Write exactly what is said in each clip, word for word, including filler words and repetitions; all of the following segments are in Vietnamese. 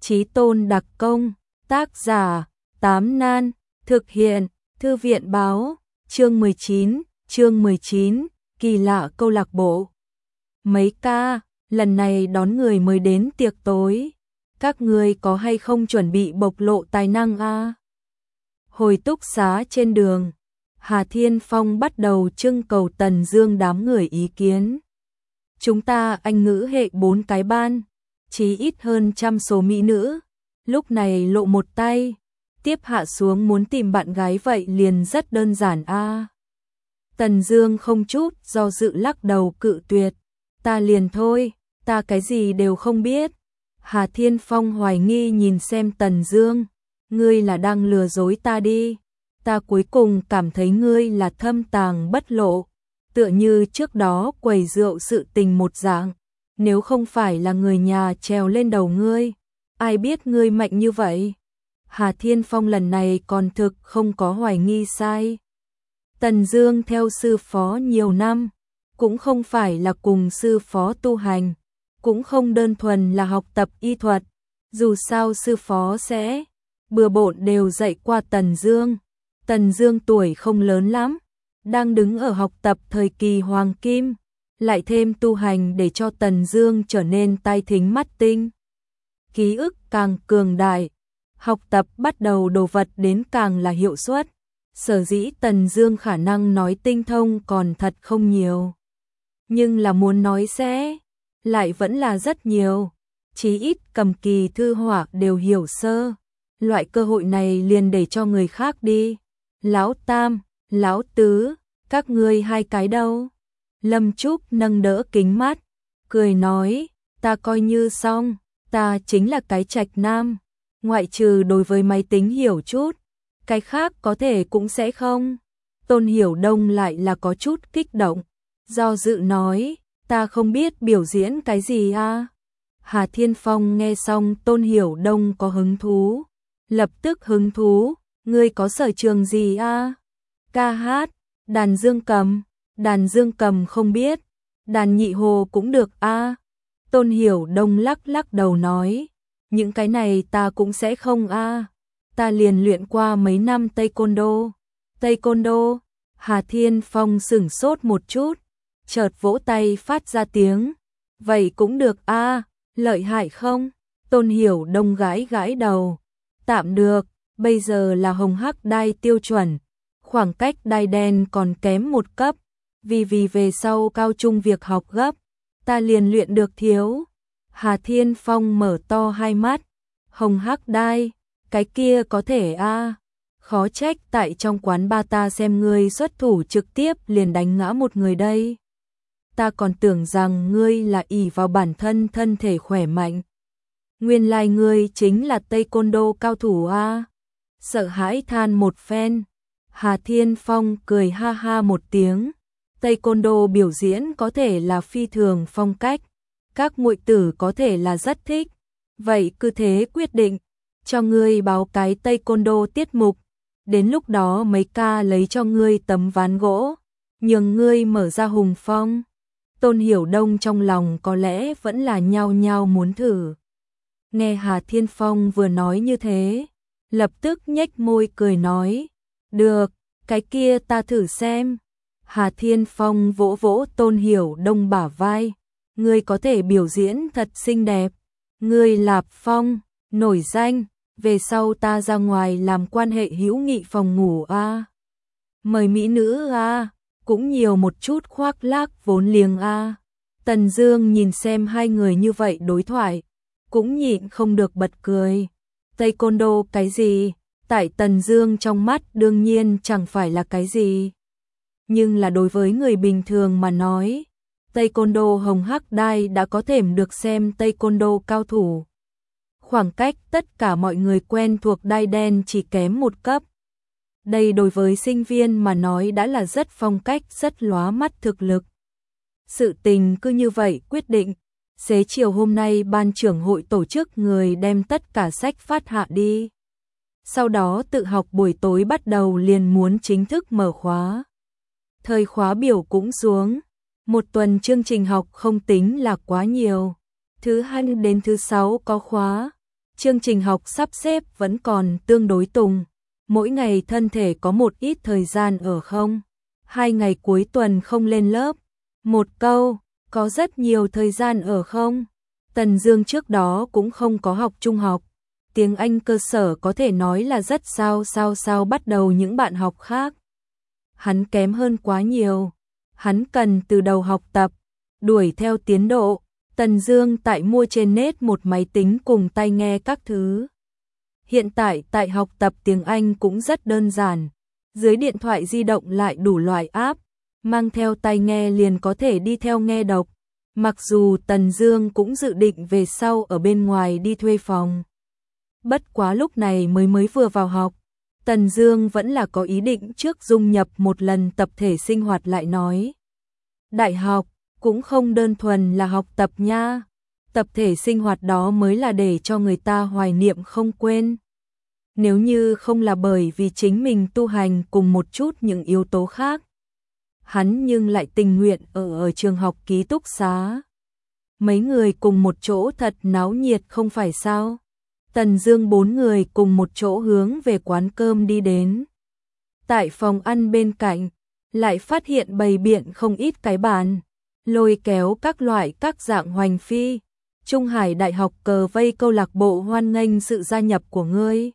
Chí Tôn đặc công, tác giả, Tám Nan, thực hiện, Thư viện báo, chương mười chín, chương mười chín, kỳ lạ câu lạc bộ. Mấy ca, lần này đón người mới đến tiệc tối, các người có hay không chuẩn bị bộc lộ tài năng a? Hồi túc xá trên đường, Hà Thiên Phong bắt đầu trưng cầu Tần Dương đám người ý kiến. Chúng ta Anh ngữ hệ bốn cái ban, chí ít hơn trăm số mỹ nữ, lúc này lộ một tay, tiếp hạ xuống muốn tìm bạn gái vậy liền rất đơn giản a. Tần Dương không chút do dự lắc đầu cự tuyệt, ta liền thôi, ta cái gì đều không biết. Hà Thiên Phong hoài nghi nhìn xem Tần Dương, ngươi là đang lừa dối ta đi, ta cuối cùng cảm thấy ngươi là thâm tàng bất lộ, tựa như trước đó quầy rượu sự tình một dạng, nếu không phải là người nhà trèo lên đầu ngươi, ai biết ngươi mạnh như vậy. Hà Thiên Phong lần này còn thực không có hoài nghi sai. Tần Dương theo sư phó nhiều năm, cũng không phải là cùng sư phó tu hành, cũng không đơn thuần là học tập y thuật, dù sao sư phó sẽ bừa bộn đều dạy qua Tần Dương. Tần Dương tuổi không lớn lắm, đang đứng ở học tập thời kỳ hoàng kim, lại thêm tu hành để cho Tần Dương trở nên tai thính mắt tinh, ký ức càng cường đại, học tập bắt đầu đồ vật đến càng là hiệu suất. Sở dĩ Tần Dương khả năng nói tinh thông còn thật không nhiều, nhưng là muốn nói sẽ lại vẫn là rất nhiều, chí ít cầm kỳ thư họa đều hiểu sơ. Loại cơ hội này liền để cho người khác đi. Lão Tam, Lão Tứ, các ngươi hai cái đâu? Lâm Trúc nâng đỡ kính mắt, cười nói, ta coi như xong, ta chính là cái trạch nam, ngoại trừ đối với máy tính hiểu chút, cái khác có thể cũng sẽ không. Tôn Hiểu Đông lại là có chút kích động, do dự nói, ta không biết biểu diễn cái gì a. Hà Thiên Phong nghe xong Tôn Hiểu Đông có hứng thú, lập tức hứng thú, ngươi có sở trường gì a? Ca hát, đàn dương cầm, đàn dương cầm không biết, đàn nhị hồ cũng được a. Tôn Hiểu Đông lắc lắc đầu nói, những cái này ta cũng sẽ không a. Ta liền luyện qua mấy năm taekwondo. Taekwondo? Hà Thiên Phong sửng sốt một chút, chợt vỗ tay phát ra tiếng, vậy cũng được a, lợi hại không? Tôn Hiểu Đông gãi gãi đầu, tạm được, bây giờ là hồng hắc đai tiêu chuẩn, khoảng cách đai đen còn kém một cấp, vì vì về sau cao trung việc học gấp, ta liền luyện được thiếu. Hà Thiên Phong mở to hai mắt, hồng hắc đai, cái kia có thể a, khó trách tại trong quán ba ta xem ngươi xuất thủ trực tiếp liền đánh ngã một người đây. Ta còn tưởng rằng ngươi là ỷ vào bản thân thân thể khỏe mạnh. Nguyên lai like ngươi chính là taekwondo cao thủ a. Sợ hãi than một phen, Hà Thiên Phong cười ha ha một tiếng. Taekwondo biểu diễn có thể là phi thường phong cách, các muội tử có thể là rất thích. Vậy cứ thế quyết định, cho ngươi báo cái taekwondo tiết mục, đến lúc đó mấy ca lấy cho ngươi tấm ván gỗ, nhường ngươi mở ra hùng phong. Tôn Hiểu Đông trong lòng có lẽ vẫn là nhao nhao muốn thử. Nghe Hà Thiên Phong vừa nói như thế, lập tức nhếch môi cười nói, được, cái kia ta thử xem. Hà Thiên Phong vỗ vỗ Tôn Hiểu Đông bả vai, ngươi có thể biểu diễn thật xinh đẹp, ngươi Lạp Phong, nổi danh, về sau ta ra ngoài làm quan hệ hữu nghị phòng ngủ a. Mời mỹ nữ a, cũng nhiều một chút khoác lác vốn liếng a. Tần Dương nhìn xem hai người như vậy đối thoại, cũng nhịn không được bật cười. Taekwondo cái gì, tại Tần Dương trong mắt đương nhiên chẳng phải là cái gì. Nhưng là đối với người bình thường mà nói, Taekwondo hồng hắc đai đã có thể được xem Taekwondo cao thủ. Khoảng cách tất cả mọi người quen thuộc đai đen chỉ kém một cấp. Đây đối với sinh viên mà nói đã là rất phong cách, rất lóa mắt thực lực. Sự tình cứ như vậy quyết định, xế chiều hôm nay ban trưởng hội tổ chức người đem tất cả sách phát hạ đi. Sau đó tự học buổi tối bắt đầu liền muốn chính thức mở khóa. Thời khóa biểu cũng xuống, một tuần chương trình học không tính là quá nhiều. Thứ hai đến thứ sáu có khóa, Chương trình học sắp xếp vẫn còn tương đối tùng. Mỗi ngày thân thể có một ít thời gian ở không. Hai ngày cuối tuần không lên lớp. Một câu, có rất nhiều thời gian ở không. Tần Dương trước đó cũng không có học trung học. Tiếng Anh cơ sở có thể nói là rất sao sao sao bắt đầu những bạn học khác. Hắn kém hơn quá nhiều. Hắn cần từ đầu học tập, đuổi theo tiến độ. Tần Dương tại mua trên net một máy tính cùng tai nghe các thứ. Hiện tại tại học tập tiếng Anh cũng rất đơn giản. Dưới điện thoại di động lại đủ loại app, mang theo tai nghe liền có thể đi theo nghe đọc. Mặc dù Tần Dương cũng dự định về sau ở bên ngoài đi thuê phòng. Bất quá lúc này mới mới vừa vào học, Tần Dương vẫn là có ý định trước dung nhập một lần tập thể sinh hoạt lại nói. Đại học cũng không đơn thuần là học tập nha. Tập thể sinh hoạt đó mới là để cho người ta hoài niệm không quên. Nếu như không là bởi vì chính mình tu hành cùng một chút những yếu tố khác, hắn nhưng lại tình nguyện ở ở trường học ký túc xá. Mấy người cùng một chỗ thật náo nhiệt không phải sao? Tần Dương bốn người cùng một chỗ hướng về quán cơm đi đến. Tại phòng ăn bên cạnh, lại phát hiện bày biện không ít cái bàn, lôi kéo các loại các dạng hoành phi. Trung Hải Đại học cờ vây câu lạc bộ hoan nghênh sự gia nhập của ngươi.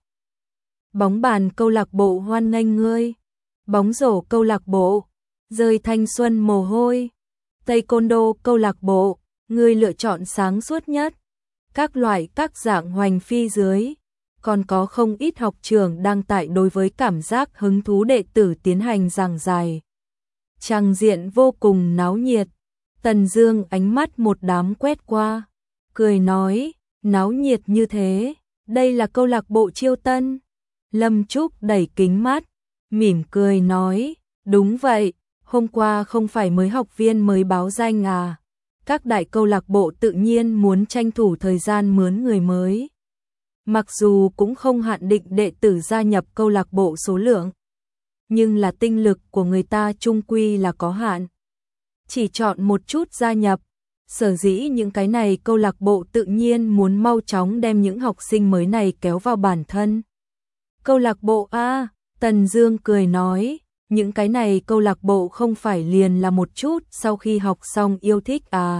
Bóng bàn câu lạc bộ hoan nghênh ngươi. Bóng rổ câu lạc bộ, rơi thanh xuân mồ hôi. Taekwondo câu lạc bộ, ngươi lựa chọn sáng suốt nhất. Các loại các dạng hoành phi dưới, còn có không ít học trường đang tại đối với cảm giác hứng thú đệ tử tiến hành giảng giải. Tràng diện vô cùng náo nhiệt. Tần Dương ánh mắt một đám quét qua, cười nói, náo nhiệt như thế, đây là câu lạc bộ chiêu tân. Lâm Trúc đẩy kính mắt, mỉm cười nói, đúng vậy, hôm qua không phải mới học viên mới báo danh à. Các đại câu lạc bộ tự nhiên muốn tranh thủ thời gian mướn người mới. Mặc dù cũng không hạn định đệ tử gia nhập câu lạc bộ số lượng, nhưng là tinh lực của người ta chung quy là có hạn. Chỉ chọn một chút gia nhập, sở dĩ những cái này câu lạc bộ tự nhiên muốn mau chóng đem những học sinh mới này kéo vào bản thân. Câu lạc bộ A, Tần Dương cười nói, những cái này câu lạc bộ không phải liền là một chút sau khi học xong yêu thích à?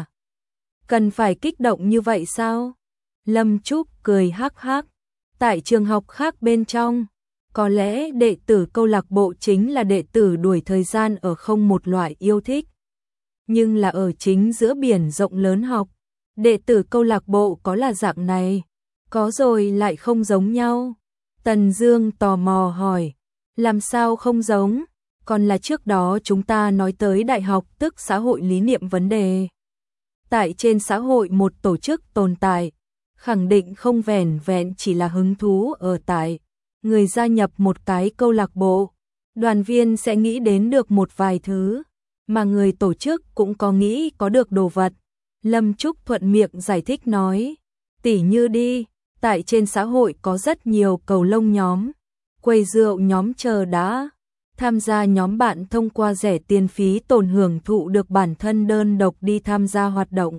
Cần phải kích động như vậy sao? Lâm Trúc cười hắc hắc. Tại trường học khác bên trong, có lẽ đệ tử câu lạc bộ chính là đệ tử đuổi thời gian ở không một loại yêu thích. Nhưng là ở chính giữa biển rộng lớn học, đệ tử câu lạc bộ có là dạng này, có rồi lại không giống nhau. Tần Dương tò mò hỏi, làm sao không giống? Còn là trước đó chúng ta nói tới đại học tức xã hội lý niệm vấn đề. Tại trên xã hội một tổ chức tồn tại, khẳng định không vẻn vẹn chỉ là hứng thú ở tại. Người gia nhập một cái câu lạc bộ, đoàn viên sẽ nghĩ đến được một vài thứ, mà người tổ chức cũng có nghĩ có được đồ vật. Lâm Trúc thuận miệng giải thích nói, tỉ như đi, tại trên xã hội có rất nhiều cầu lông nhóm, quầy rượu nhóm chờ đã. Tham gia nhóm bạn thông qua rẻ tiền phí tồn hưởng thụ được bản thân đơn độc đi tham gia hoạt động.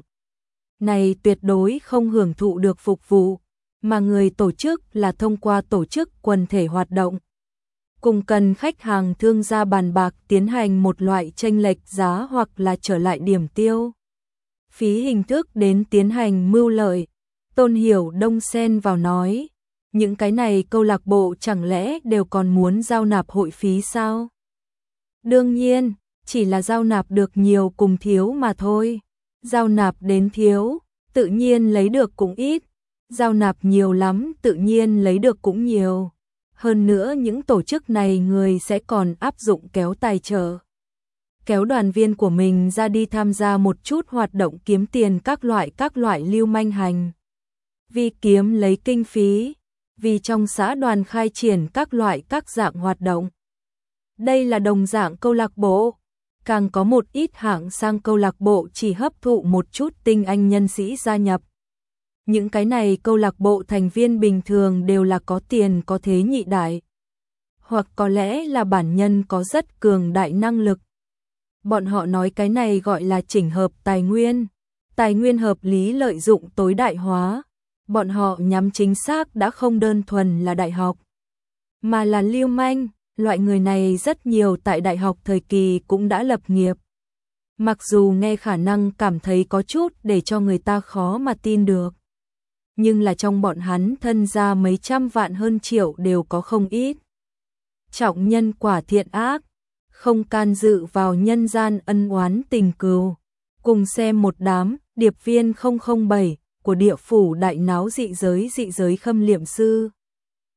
Này tuyệt đối không hưởng thụ được phục vụ, mà người tổ chức là thông qua tổ chức quần thể hoạt động. Cùng cần khách hàng thương gia bàn bạc tiến hành một loại chênh lệch giá hoặc là trở lại điểm tiêu. Phí hình thức đến tiến hành mưu lợi. Tôn Hiểu Đông xen vào nói, những cái này câu lạc bộ chẳng lẽ đều còn muốn giao nạp hội phí sao? Đương nhiên, chỉ là giao nạp được nhiều cùng thiếu mà thôi. Giao nạp đến thiếu, tự nhiên lấy được cũng ít. Giao nạp nhiều lắm, tự nhiên lấy được cũng nhiều. Hơn nữa những tổ chức này người sẽ còn áp dụng kéo tài trợ. Kéo đoàn viên của mình ra đi tham gia một chút hoạt động kiếm tiền các loại các loại lưu manh hành. Vì kiếm lấy kinh phí, vì trong xã đoàn khai triển các loại các dạng hoạt động. Đây là đồng dạng câu lạc bộ, càng có một ít hạng sang câu lạc bộ chỉ hấp thụ một chút tinh anh nhân sĩ gia nhập. Những cái này câu lạc bộ thành viên bình thường đều là có tiền có thế nhị đại, hoặc có lẽ là bản nhân có rất cường đại năng lực. Bọn họ nói cái này gọi là chỉnh hợp tài nguyên, tài nguyên hợp lý lợi dụng tối đại hóa. bọn họ nhắm chính xác đã không đơn thuần là đại học, mà là lưu manh, loại người này rất nhiều tại đại học thời kỳ cũng đã lập nghiệp. Mặc dù nghe khả năng cảm thấy có chút để cho người ta khó mà tin được, nhưng là trong bọn hắn thân gia mấy trăm vạn hơn triệu đều có không ít. Trọng nhân quả thiện ác, không can dự vào nhân gian ân oán tình cừu. Cùng xem một đám điệp viên không không bảy của địa phủ đại náo dị giới dị giới khâm liệm sư.